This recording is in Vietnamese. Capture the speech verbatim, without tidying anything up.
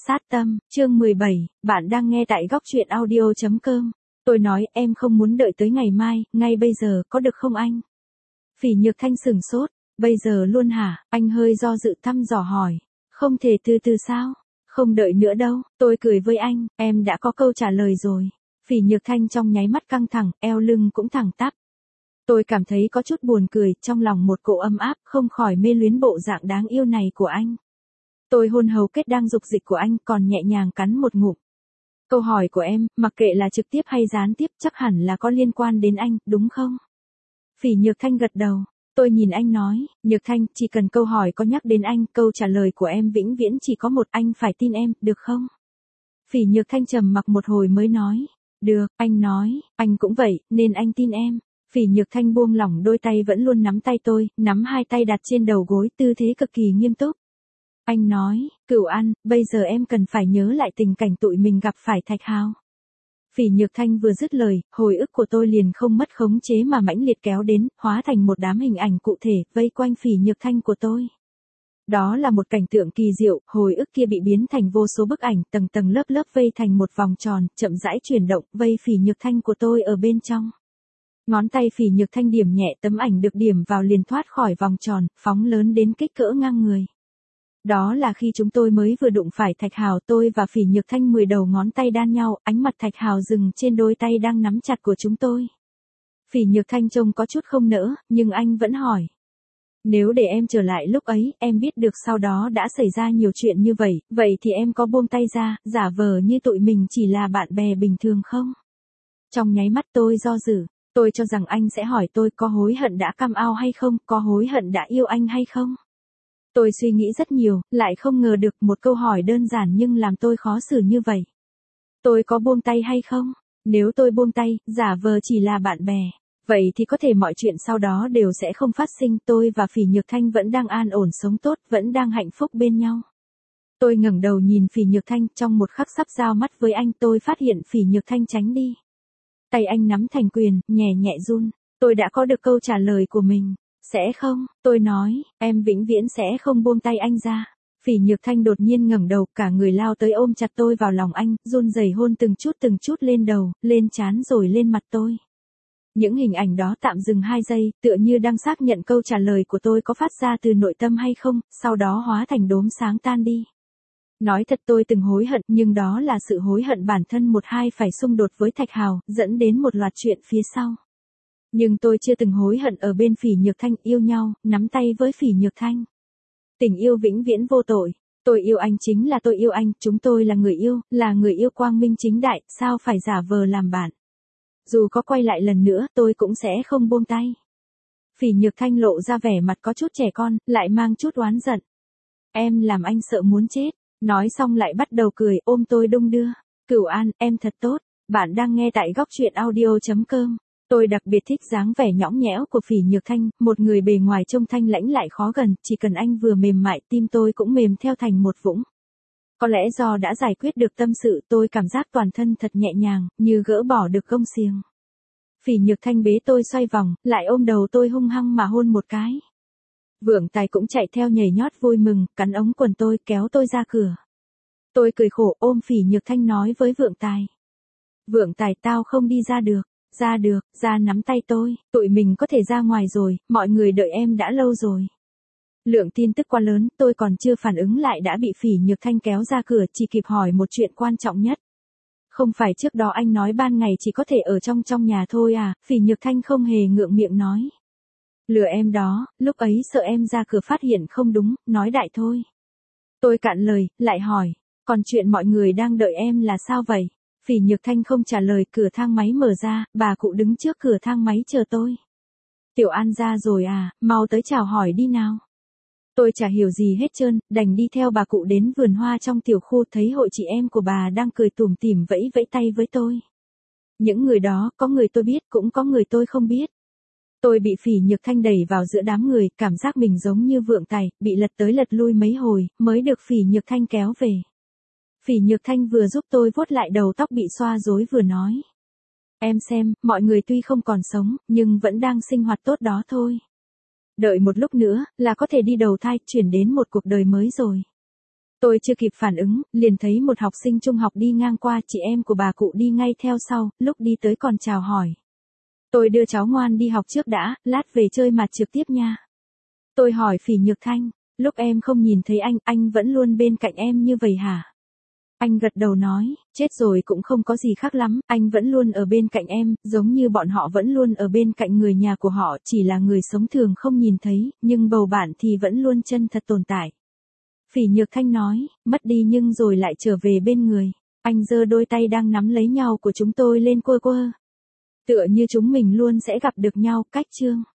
Sát tâm, chương mười bảy, bạn đang nghe tại góc truyện audio chấm com. Tôi nói em không muốn đợi tới ngày mai, ngay bây giờ, có được không anh? Phỉ Nhược Thanh sửng sốt, bây giờ luôn hả? Anh hơi do dự thăm dò hỏi. Không thể từ từ sao? Không đợi nữa đâu, tôi cười với anh, em đã có câu trả lời rồi. Phỉ Nhược Thanh trong nháy mắt căng thẳng, eo lưng cũng thẳng tắp. Tôi cảm thấy có chút buồn cười, trong lòng một cỗ ấm áp, không khỏi mê luyến bộ dạng đáng yêu này của anh. Tôi hôn hầu kết đang dục dịch của anh, còn nhẹ nhàng cắn một ngụm. Câu hỏi của em, mặc kệ là trực tiếp hay gián tiếp, chắc hẳn là có liên quan đến anh, đúng không? Phỉ Nhược Thanh gật đầu. Tôi nhìn anh nói, Nhược Thanh, chỉ cần câu hỏi có nhắc đến anh, câu trả lời của em vĩnh viễn chỉ có một, anh phải tin em, được không? Phỉ Nhược Thanh trầm mặc một hồi mới nói, được, anh nói, anh cũng vậy, nên anh tin em. Phỉ Nhược Thanh buông lỏng đôi tay vẫn luôn nắm tay tôi, nắm hai tay đặt trên đầu gối, tư thế cực kỳ nghiêm túc. Anh nói, Cửu An, bây giờ em cần phải nhớ lại tình cảnh tụi mình gặp phải Thạch Hào. Phỉ Nhược Thanh vừa dứt lời, hồi ức của tôi liền không mất khống chế mà mãnh liệt kéo đến, hóa thành một đám hình ảnh cụ thể, vây quanh Phỉ Nhược Thanh của tôi. Đó là một cảnh tượng kỳ diệu, hồi ức kia bị biến thành vô số bức ảnh, tầng tầng lớp lớp vây thành một vòng tròn, chậm rãi chuyển động, vây Phỉ Nhược Thanh của tôi ở bên trong. Ngón tay Phỉ Nhược Thanh điểm nhẹ tấm ảnh được điểm vào liền thoát khỏi vòng tròn, phóng lớn đến kích cỡ ngang người. Đó là khi chúng tôi mới vừa đụng phải Thạch Hào, tôi và Phỉ Nhược Thanh mười đầu ngón tay đan nhau, ánh mặt Thạch Hào dừng trên đôi tay đang nắm chặt của chúng tôi. Phỉ Nhược Thanh trông có chút không nỡ, nhưng anh vẫn hỏi. Nếu để em trở lại lúc ấy, em biết được sau đó đã xảy ra nhiều chuyện như vậy, vậy thì em có buông tay ra, giả vờ như tụi mình chỉ là bạn bè bình thường không? Trong nháy mắt tôi do dự, tôi cho rằng anh sẽ hỏi tôi có hối hận đã cam ao hay không, có hối hận đã yêu anh hay không? Tôi suy nghĩ rất nhiều, lại không ngờ được một câu hỏi đơn giản nhưng làm tôi khó xử như vậy. Tôi có buông tay hay không? Nếu tôi buông tay, giả vờ chỉ là bạn bè, vậy thì có thể mọi chuyện sau đó đều sẽ không phát sinh. Tôi và Phỉ Nhược Thanh vẫn đang an ổn sống tốt, vẫn đang hạnh phúc bên nhau. Tôi ngẩng đầu nhìn Phỉ Nhược Thanh, trong một khắc sắp giao mắt với anh tôi phát hiện Phỉ Nhược Thanh tránh đi. Tay anh nắm thành quyền, nhẹ nhẹ run. Tôi đã có được câu trả lời của mình. Sẽ không, tôi nói, em vĩnh viễn sẽ không buông tay anh ra. Phỉ Nhược Thanh đột nhiên ngẩng đầu, cả người lao tới ôm chặt tôi vào lòng anh, run rẩy hôn từng chút từng chút lên đầu, lên trán rồi lên mặt tôi. Những hình ảnh đó tạm dừng hai giây, tựa như đang xác nhận câu trả lời của tôi có phát ra từ nội tâm hay không, sau đó hóa thành đốm sáng tan đi. Nói thật tôi từng hối hận, nhưng đó là sự hối hận bản thân một hai phải xung đột với Thạch Hào, dẫn đến một loạt chuyện phía sau. Nhưng tôi chưa từng hối hận ở bên Phỉ Nhược Thanh, yêu nhau, nắm tay với Phỉ Nhược Thanh. Tình yêu vĩnh viễn vô tội. Tôi yêu anh chính là tôi yêu anh, chúng tôi là người yêu, là người yêu quang minh chính đại, sao phải giả vờ làm bạn. Dù có quay lại lần nữa, tôi cũng sẽ không buông tay. Phỉ Nhược Thanh lộ ra vẻ mặt có chút trẻ con, lại mang chút oán giận. Em làm anh sợ muốn chết. Nói xong lại bắt đầu cười, ôm tôi đung đưa. Cửu An, em thật tốt. Bạn đang nghe tại góc truyện audio chấm com. Tôi đặc biệt thích dáng vẻ nhõng nhẽo của Phỉ Nhược Thanh, một người bề ngoài trông thanh lãnh lại khó gần, chỉ cần anh vừa mềm mại, tim tôi cũng mềm theo thành một vũng. Có lẽ do đã giải quyết được tâm sự, tôi cảm giác toàn thân thật nhẹ nhàng, như gỡ bỏ được gông xiềng. Phỉ Nhược Thanh bế tôi xoay vòng, lại ôm đầu tôi hung hăng mà hôn một cái. Vượng Tài cũng chạy theo nhảy nhót vui mừng, cắn ống quần tôi, kéo tôi ra cửa. Tôi cười khổ ôm Phỉ Nhược Thanh nói với Vượng Tài. Vượng Tài, tao không đi ra được. Ra được, ra nắm tay tôi, tụi mình có thể ra ngoài rồi, mọi người đợi em đã lâu rồi. Lượng tin tức quá lớn, tôi còn chưa phản ứng lại đã bị Phỉ Nhược Thanh kéo ra cửa, chỉ kịp hỏi một chuyện quan trọng nhất. Không phải trước đó anh nói ban ngày chỉ có thể ở trong trong nhà thôi à? Phỉ Nhược Thanh không hề ngượng miệng nói. Lừa em đó, lúc ấy sợ em ra cửa phát hiện không đúng, nói đại thôi. Tôi cạn lời, lại hỏi, còn chuyện mọi người đang đợi em là sao vậy? Phỉ Nhược Thanh không trả lời, cửa thang máy mở ra, bà cụ đứng trước cửa thang máy chờ tôi. Tiểu An ra rồi à, mau tới chào hỏi đi nào. Tôi chả hiểu gì hết trơn, đành đi theo bà cụ đến vườn hoa trong tiểu khu, thấy hội chị em của bà đang cười tủm tỉm vẫy vẫy tay với tôi. Những người đó, có người tôi biết, cũng có người tôi không biết. Tôi bị Phỉ Nhược Thanh đẩy vào giữa đám người, cảm giác mình giống như Vượng Tài, bị lật tới lật lui mấy hồi, mới được Phỉ Nhược Thanh kéo về. Phỉ Nhược Thanh vừa giúp tôi vuốt lại đầu tóc bị xoa rối vừa nói. Em xem, mọi người tuy không còn sống, nhưng vẫn đang sinh hoạt tốt đó thôi. Đợi một lúc nữa, là có thể đi đầu thai, chuyển đến một cuộc đời mới rồi. Tôi chưa kịp phản ứng, liền thấy một học sinh trung học đi ngang qua, chị em của bà cụ đi ngay theo sau, lúc đi tới còn chào hỏi. Tôi đưa cháu ngoan đi học trước đã, lát về chơi mặt trực tiếp nha. Tôi hỏi Phỉ Nhược Thanh, lúc em không nhìn thấy anh, anh vẫn luôn bên cạnh em như vậy hả? Anh gật đầu nói, chết rồi cũng không có gì khác lắm, anh vẫn luôn ở bên cạnh em, giống như bọn họ vẫn luôn ở bên cạnh người nhà của họ, chỉ là người sống thường không nhìn thấy, nhưng bầu bạn thì vẫn luôn chân thật tồn tại. Phỉ Nhược Thanh nói, mất đi nhưng rồi lại trở về bên người. Anh giơ đôi tay đang nắm lấy nhau của chúng tôi lên quơ quơ. Tựa như chúng mình luôn sẽ gặp được nhau, cách chương.